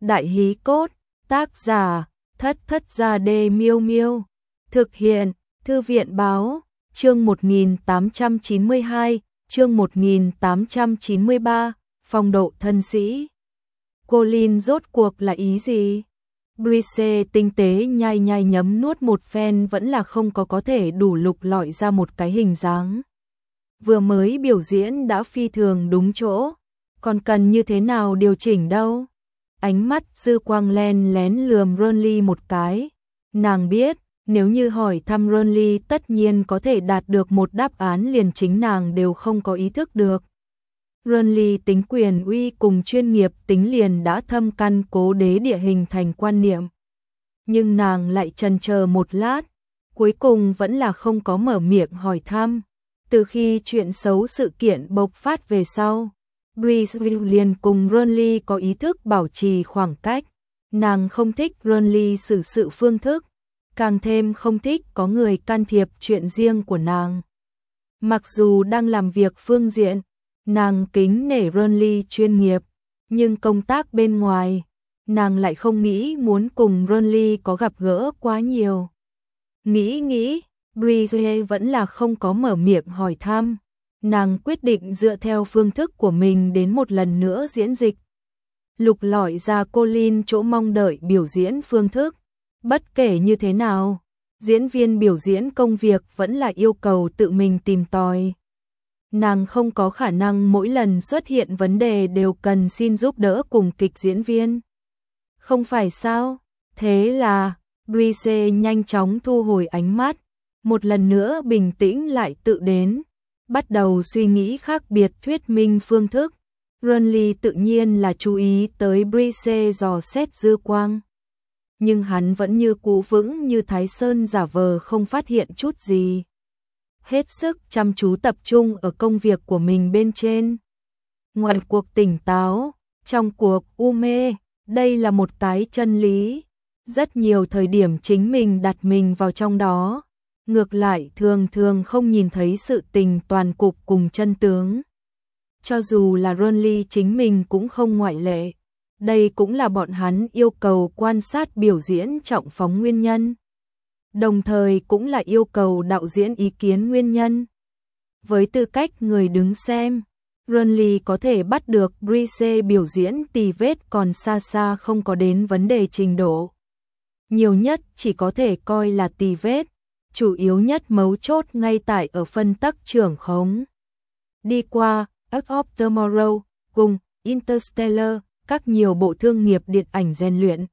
Đại hí cốt, tác giả, Thất Thất Gia Đê Miêu Miêu. Thực hiện, Thư viện báo, chương 1892, chương 1893, phong độ thân sĩ. Colin rốt cuộc là ý gì? Brice tinh tế nhai nhai nhấm nuốt một phen vẫn là không có thể đủ lục lọi ra một cái hình dáng. Vừa mới biểu diễn đã phi thường đúng chỗ, còn cần như thế nào điều chỉnh đâu? Ánh mắt dư quang len lén lườm Ronly một cái. Nàng biết, nếu như hỏi thăm Ronly tất nhiên có thể đạt được một đáp án liền chính nàng đều không có ý thức được. Ronly tính quyền uy cùng chuyên nghiệp tính liền đã thâm căn cố đế địa hình thành quan niệm. Nhưng nàng lại chần chờ một lát, cuối cùng vẫn là không có mở miệng hỏi thăm. Từ khi chuyện xấu sự kiện bộc phát về sau, Brice liền cùng Ronly có ý thức bảo trì khoảng cách. Nàng không thích Ronly xử sự phương thức, càng thêm không thích có người can thiệp chuyện riêng của nàng. Mặc dù đang làm việc phương diện, nàng kính nể Ronly chuyên nghiệp, nhưng công tác bên ngoài, nàng lại không nghĩ muốn cùng Ronly có gặp gỡ quá nhiều. Nghĩ, Brice vẫn là không có mở miệng hỏi thăm. Nàng quyết định dựa theo phương thức của mình đến một lần nữa diễn dịch. Lục lọi ra Colin chỗ mong đợi biểu diễn phương thức. Bất kể như thế nào, diễn viên biểu diễn công việc vẫn là yêu cầu tự mình tìm tòi. Nàng không có khả năng mỗi lần xuất hiện vấn đề đều cần xin giúp đỡ cùng kịch diễn viên. Không phải sao? Thế là, Brice nhanh chóng thu hồi ánh mắt, một lần nữa bình tĩnh lại tự đến, bắt đầu suy nghĩ khác biệt thuyết minh phương thức. Ronly tự nhiên là chú ý tới Brice dò xét dư quang. Nhưng hắn vẫn như cũ vững như Thái Sơn giả vờ không phát hiện chút gì. Hết sức chăm chú tập trung ở công việc của mình bên trên. Ngoài cuộc tỉnh táo, trong cuộc u mê, đây là một cái chân lý. Rất nhiều thời điểm chính mình đặt mình vào trong đó. Ngược lại thường thường không nhìn thấy sự tình toàn cục cùng chân tướng. Cho dù là Ronly chính mình cũng không ngoại lệ. Đây cũng là bọn hắn yêu cầu quan sát biểu diễn trọng phóng nguyên nhân. Đồng thời cũng là yêu cầu đạo diễn ý kiến nguyên nhân. Với tư cách người đứng xem, Ronly có thể bắt được Brice biểu diễn tì vết còn xa xa không có đến vấn đề trình độ. Nhiều nhất chỉ có thể coi là tì vết, chủ yếu nhất mấu chốt ngay tại ở phân tắc trưởng khống. Đi qua Edge of Tomorrow cùng Interstellar, các nhiều bộ thương nghiệp điện ảnh rèn luyện.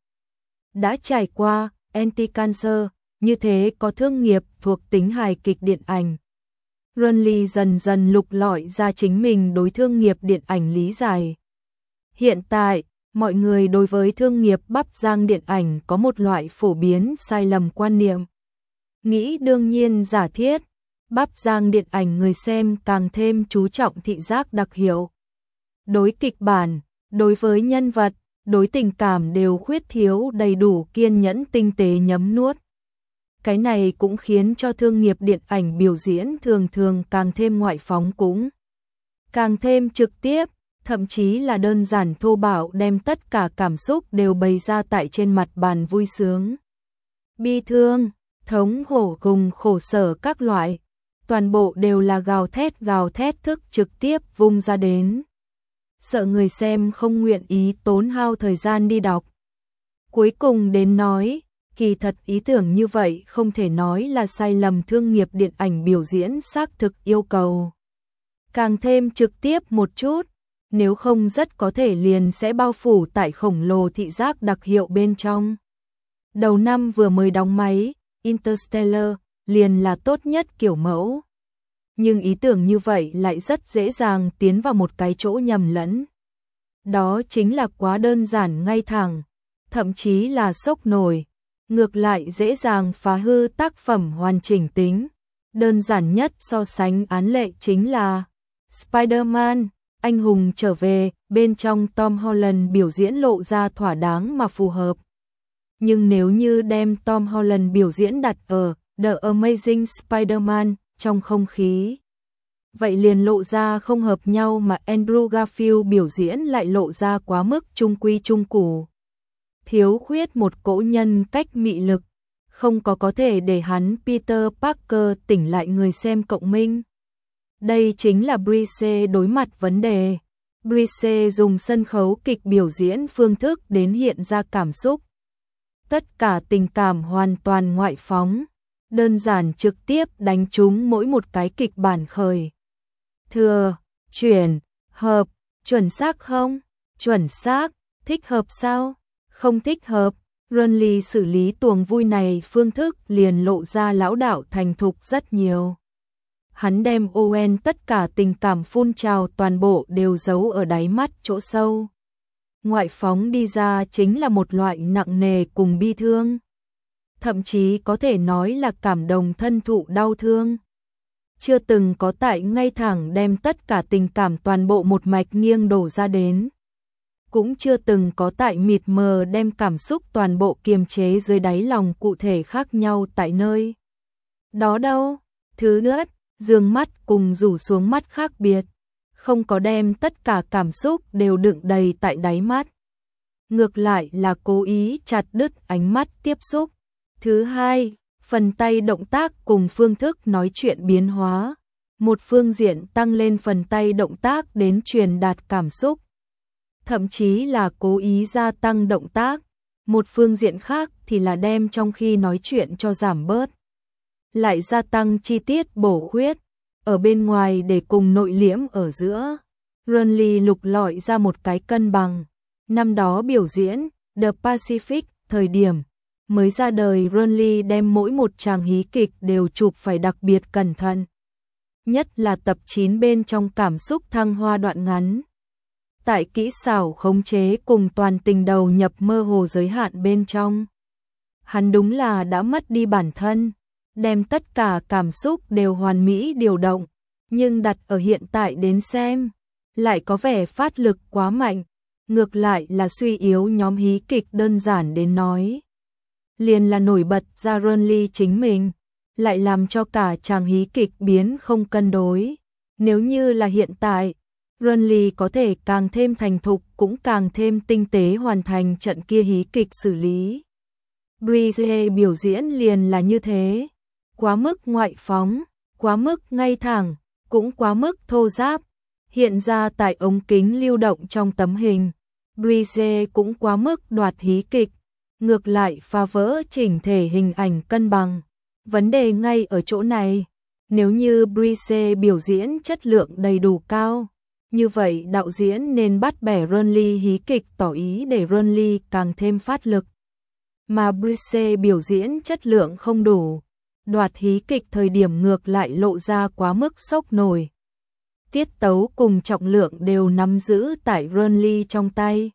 Đã trải qua Anti-Cancer, như thế có thương nghiệp thuộc tính hài kịch điện ảnh. Ronly dần dần lục lọi ra chính mình đối thương nghiệp điện ảnh lý giải. Hiện tại, mọi người đối với thương nghiệp bắp rang điện ảnh có một loại phổ biến sai lầm quan niệm. Nghĩ đương nhiên giả thiết, bắp rang điện ảnh người xem càng thêm chú trọng thị giác đặc hiệu. Đối kịch bản, đối với nhân vật, đối tình cảm đều khuyết thiếu đầy đủ kiên nhẫn tinh tế nhấm nuốt. Cái này cũng khiến cho thương nghiệp điện ảnh biểu diễn thường thường càng thêm ngoại phóng cũng càng thêm trực tiếp, thậm chí là đơn giản thô bạo đem tất cả cảm xúc đều bày ra tại trên mặt bàn vui sướng. Bi thương, thống khổ cùng khổ sở các loại, toàn bộ đều là gào thét thức trực tiếp vung ra đến. Sợ người xem không nguyện ý tốn hao thời gian đi đọc. Cuối cùng đến nói, kỳ thật ý tưởng như vậy không thể nói là sai lầm thương nghiệp điện ảnh biểu diễn xác thực yêu cầu. Càng thêm trực tiếp một chút, nếu không rất có thể liền sẽ bao phủ tại khổng lồ thị giác đặc hiệu bên trong. Đầu năm vừa mới đóng máy, Interstellar liền là tốt nhất kiểu mẫu. Nhưng ý tưởng như vậy lại rất dễ dàng tiến vào một cái chỗ nhầm lẫn. Đó chính là quá đơn giản ngay thẳng, thậm chí là sốc nổi, ngược lại dễ dàng phá hư tác phẩm hoàn chỉnh tính. Đơn giản nhất so sánh án lệ chính là Spider-Man, anh hùng trở về, bên trong Tom Holland biểu diễn lộ ra thỏa đáng mà phù hợp. Nhưng nếu như đem Tom Holland biểu diễn đặt ở The Amazing Spider-Man trong không khí, vậy liền lộ ra không hợp nhau, mà Andrew Garfield biểu diễn lại lộ ra quá mức trung quy trung củ. thiếu khuyết một cỗ nhân cách mị lực, không có thể để hắn Peter Parker tỉnh lại người xem cộng minh. Đây chính là Brice đối mặt vấn đề. Brice dùng sân khấu kịch biểu diễn phương thức đến hiện ra cảm xúc. Tất cả tình cảm hoàn toàn ngoại phóng, đơn giản trực tiếp đánh trúng mỗi một cái kịch bản khởi. Thừa, chuyển, hợp, chuẩn xác không? Chuẩn xác, thích hợp sao? Không thích hợp. Renly xử lý tuồng vui này phương thức liền lộ ra lão đạo thành thục rất nhiều. Hắn đem Owen tất cả tình cảm phun trào toàn bộ đều giấu ở đáy mắt chỗ sâu. Ngoại phóng đi ra chính là một loại nặng nề cùng bi thương. Thậm chí có thể nói là cảm động thân thụ đau thương. Chưa từng có tại ngay thẳng đem tất cả tình cảm toàn bộ một mạch nghiêng đổ ra đến. Cũng chưa từng có tại mịt mờ đem cảm xúc toàn bộ kiềm chế dưới đáy lòng cụ thể khác nhau tại nơi. Đó đâu? Thứ nữa, dương mắt cùng rủ xuống mắt khác biệt. Không có đem tất cả cảm xúc đều đựng đầy tại đáy mắt. Ngược lại là cố ý chặt đứt ánh mắt tiếp xúc. Thứ hai, phần tay động tác cùng phương thức nói chuyện biến hóa. Một phương diện tăng lên phần tay động tác đến truyền đạt cảm xúc. Thậm chí là cố ý gia tăng động tác. Một phương diện khác thì là đem trong khi nói chuyện cho giảm bớt. Lại gia tăng chi tiết bổ khuyết. Ở bên ngoài để cùng nội liễm ở giữa. Renly lục lọi ra một cái cân bằng. Năm đó biểu diễn The Pacific thời điểm mới ra đời, Renly đem mỗi một tràng hí kịch đều chụp phải đặc biệt cẩn thận. Nhất là tập 9 bên trong cảm xúc thăng hoa đoạn ngắn. Tại kỹ xảo khống chế cùng toàn tình đầu nhập mơ hồ giới hạn bên trong. Hắn đúng là đã mất đi bản thân, đem tất cả cảm xúc đều hoàn mỹ điều động, nhưng đặt ở hiện tại đến xem, lại có vẻ phát lực quá mạnh, ngược lại là suy yếu nhóm hí kịch đơn giản đến nói. Liền là nổi bật ra Renly chính mình, lại làm cho cả chàng hí kịch biến không cân đối. Nếu như là hiện tại, Renly có thể càng thêm thành thục cũng càng thêm tinh tế hoàn thành trận kia hí kịch xử lý. Brice biểu diễn liền là như thế, quá mức ngoại phóng, quá mức ngay thẳng, cũng quá mức thô ráp, hiện ra tại ống kính lưu động trong tấm hình. Brice cũng quá mức đoạt hí kịch, ngược lại phá vỡ chỉnh thể hình ảnh cân bằng. Vấn đề ngay ở chỗ này, nếu như Brice biểu diễn chất lượng đầy đủ cao, như vậy đạo diễn nên bắt bẻ Renly hí kịch tỏ ý để Renly càng thêm phát lực. Mà Brice biểu diễn chất lượng không đủ, đoạt hí kịch thời điểm ngược lại lộ ra quá mức sốc nổi. Tiết tấu cùng trọng lượng đều nắm giữ tại Renly trong tay.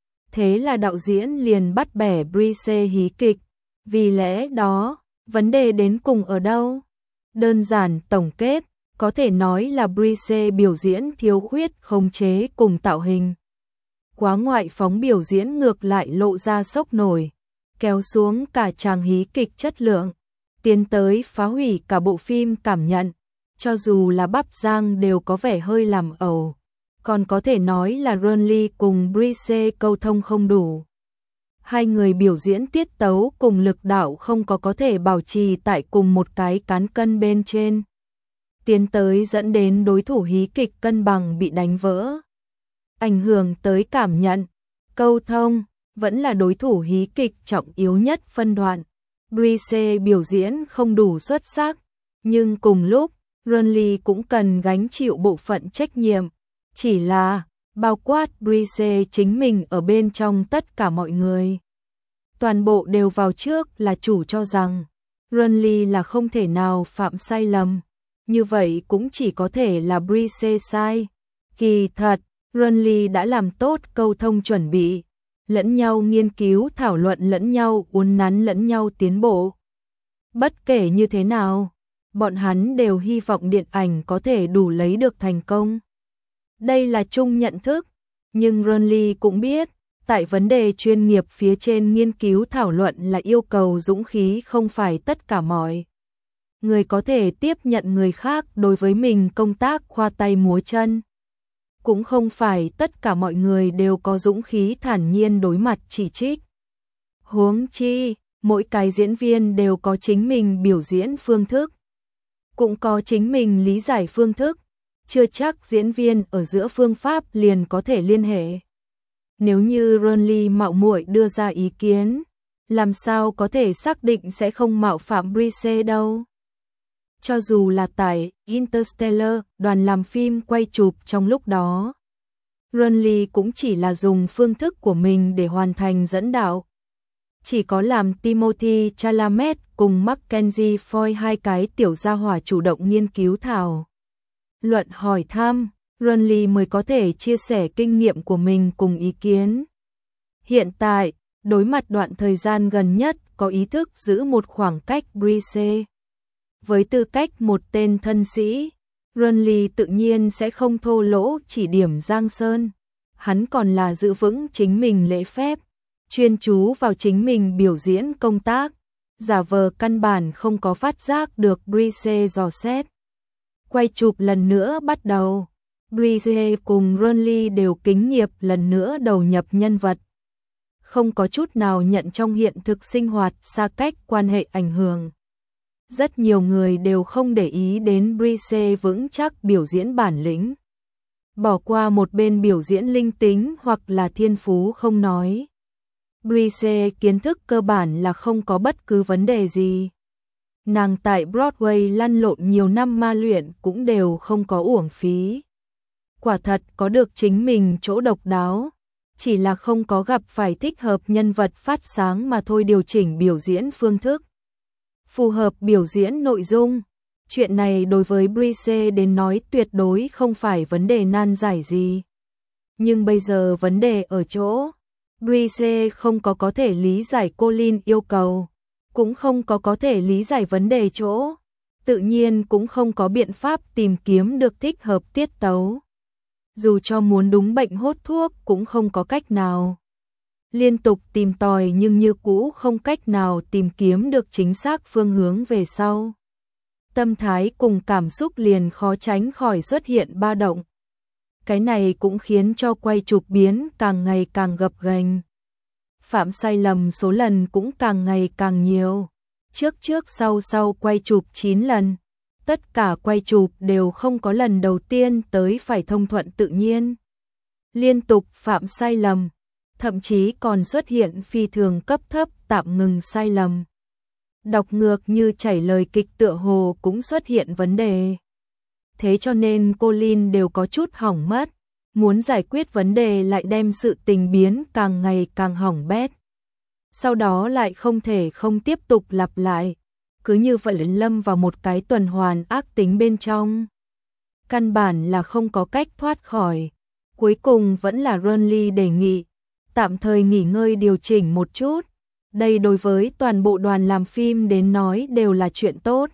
Thế là đạo diễn liền bắt bẻ Brice hí kịch. Vì lẽ đó, vấn đề đến cùng ở đâu? Đơn giản tổng kết, có thể nói là Brice biểu diễn thiếu khuyết khống chế cùng tạo hình. Quá ngoại phóng biểu diễn ngược lại lộ ra sốc nổi, kéo xuống cả chàng hí kịch chất lượng, tiến tới phá hủy cả bộ phim cảm nhận, cho dù là bắp rang đều có vẻ hơi làm ẩu. Còn có thể nói là Renly cùng Brice câu thông không đủ. Hai người biểu diễn tiết tấu cùng lực đạo không có thể bảo trì tại cùng một cái cán cân bên trên. Tiến tới dẫn đến đối thủ hí kịch cân bằng bị đánh vỡ. Ảnh hưởng tới cảm nhận, câu thông, vẫn là đối thủ hí kịch trọng yếu nhất phân đoạn. Brice biểu diễn không đủ xuất sắc, nhưng cùng lúc, Renly cũng cần gánh chịu bộ phận trách nhiệm. Chỉ là, bao quát Brice chính mình ở bên trong tất cả mọi người. Toàn bộ đều vào trước là chủ cho rằng, Renly là không thể nào phạm sai lầm. Như vậy cũng chỉ có thể là Brice sai. Kỳ thật, Renly đã làm tốt câu thông chuẩn bị, lẫn nhau nghiên cứu thảo luận lẫn nhau uốn nắn lẫn nhau tiến bộ. Bất kể như thế nào, bọn hắn đều hy vọng điện ảnh có thể đủ lấy được thành công. Đây là chung nhận thức, nhưng Renly cũng biết, tại vấn đề chuyên nghiệp phía trên nghiên cứu thảo luận là yêu cầu dũng khí không phải tất cả mọi người có thể tiếp nhận người khác đối với mình công tác khoa tay múa chân. Cũng không phải tất cả mọi người đều có dũng khí thản nhiên đối mặt chỉ trích. Huống chi, mỗi cái diễn viên đều có chính mình biểu diễn phương thức, cũng có chính mình lý giải phương thức, chưa chắc diễn viên ở giữa phương pháp liền có thể liên hệ. Nếu như Ronly mạo muội đưa ra ý kiến, làm sao có thể xác định sẽ không mạo phạm Brice đâu. Cho dù là tại Interstellar, đoàn làm phim quay chụp trong lúc đó, Ronly cũng chỉ là dùng phương thức của mình để hoàn thành dẫn đạo. Chỉ có làm Timothy Chalamet cùng Mackenzie Foy hai cái tiểu gia hỏa chủ động nghiên cứu thảo luận hỏi thăm, Ronly mới có thể chia sẻ kinh nghiệm của mình cùng ý kiến. Hiện tại, đối mặt đoạn thời gian gần nhất có ý thức giữ một khoảng cách Brice. Với tư cách một tên thân sĩ, Ronly tự nhiên sẽ không thô lỗ chỉ điểm Giang Sơn. Hắn còn là giữ vững chính mình lễ phép, chuyên chú vào chính mình biểu diễn công tác, giả vờ căn bản không có phát giác được Brice dò xét. Quay chụp lần nữa bắt đầu, Brice cùng Ronly đều kính nghiệp lần nữa đầu nhập nhân vật. Không có chút nào nhận trong hiện thực sinh hoạt xa cách quan hệ ảnh hưởng. Rất nhiều người đều không để ý đến Brice vững chắc biểu diễn bản lĩnh. Bỏ qua một bên biểu diễn linh tính hoặc là thiên phú không nói. Brice kiến thức cơ bản là không có bất cứ vấn đề gì. Nàng tại Broadway lăn lộn nhiều năm ma luyện cũng đều không có uổng phí. Quả thật có được chính mình chỗ độc đáo, chỉ là không có gặp phải thích hợp nhân vật phát sáng mà thôi. Điều chỉnh biểu diễn phương thức, phù hợp biểu diễn nội dung. Chuyện này đối với Brice đến nói tuyệt đối không phải vấn đề nan giải gì. Nhưng bây giờ vấn đề ở chỗ, Brice không có thể lý giải Colin yêu cầu, cũng không có thể lý giải vấn đề chỗ, tự nhiên cũng không có biện pháp tìm kiếm được thích hợp tiết tấu. Dù cho muốn đúng bệnh hốt thuốc cũng không có cách nào. Liên tục tìm tòi nhưng như cũ không cách nào tìm kiếm được chính xác phương hướng về sau. Tâm thái cùng cảm xúc liền khó tránh khỏi xuất hiện ba động. Cái này cũng khiến cho quay chụp biến càng ngày càng gập ghềnh. Phạm sai lầm số lần cũng càng ngày càng nhiều. Trước sau quay chụp 9 lần. Tất cả quay chụp đều không có lần đầu tiên tới phải thông thuận tự nhiên. Liên tục phạm sai lầm, thậm chí còn xuất hiện phi thường cấp thấp tạm ngừng sai lầm. Đọc ngược như chảy lời kịch tựa hồ cũng xuất hiện vấn đề. Thế cho nên Colin đều có chút hỏng mất, muốn giải quyết vấn đề lại đem sự tình biến càng ngày càng hỏng bét. Sau đó lại không thể không tiếp tục lặp lại, cứ như vậy lâm vào một cái tuần hoàn ác tính bên trong. Căn bản là không có cách thoát khỏi. Cuối cùng vẫn là Ronly đề nghị tạm thời nghỉ ngơi điều chỉnh một chút. Đây đối với toàn bộ đoàn làm phim đến nói đều là chuyện tốt.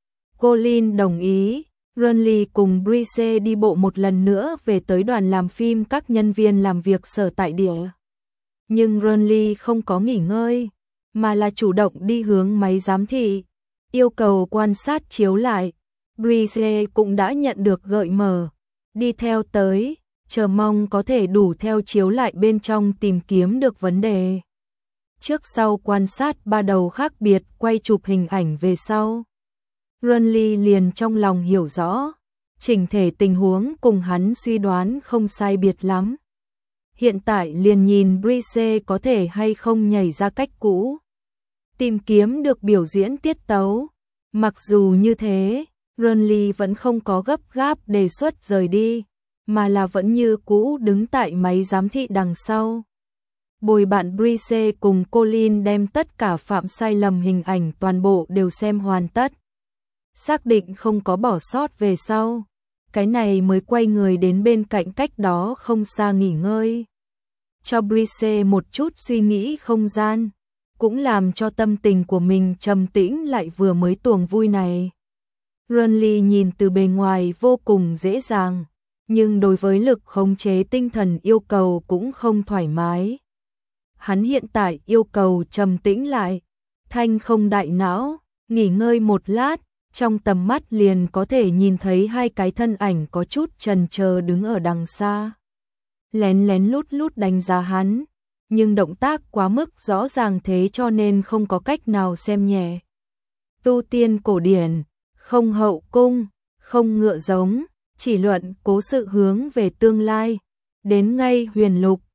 Colin đồng ý, Ronly cùng Brice đi bộ một lần nữa về tới đoàn làm phim các nhân viên làm việc sở tại địa. Nhưng Ronly không có nghỉ ngơi, mà là chủ động đi hướng máy giám thị, yêu cầu quan sát chiếu lại. Brice cũng đã nhận được gợi mở, đi theo tới, chờ mong có thể đủ theo chiếu lại bên trong tìm kiếm được vấn đề. Trước sau quan sát ba đầu khác biệt quay chụp hình ảnh về sau. Ronly liền trong lòng hiểu rõ, chỉnh thể tình huống cùng hắn suy đoán không sai biệt lắm. Hiện tại liền nhìn Brice có thể hay không nhảy ra cách cũ, tìm kiếm được biểu diễn tiết tấu. Mặc dù như thế, Ronly vẫn không có gấp gáp đề xuất rời đi, mà là vẫn như cũ đứng tại máy giám thị đằng sau. Bồi bạn Brice cùng Colin đem tất cả phạm sai lầm hình ảnh toàn bộ đều xem hoàn tất. Xác định không có bỏ sót về sau. Cái này mới quay người đến bên cạnh cách đó không xa nghỉ ngơi. Cho Brice một chút suy nghĩ không gian. Cũng làm cho tâm tình của mình trầm tĩnh lại vừa mới tuồng vui này. Ronly nhìn từ bề ngoài vô cùng dễ dàng, nhưng đối với lực khống chế tinh thần yêu cầu cũng không thoải mái. Hắn hiện tại yêu cầu trầm tĩnh lại, thanh không đại não, nghỉ ngơi một lát, trong tầm mắt liền có thể nhìn thấy hai cái thân ảnh có chút chần chờ đứng ở đằng xa. Lén lén lút lút đánh giá hắn, nhưng động tác quá mức rõ ràng thế cho nên không có cách nào xem nhẹ. Tu tiên cổ điển, không hậu cung, không ngựa giống, chỉ luận cố sự hướng về tương lai. Đến ngay huyền lục,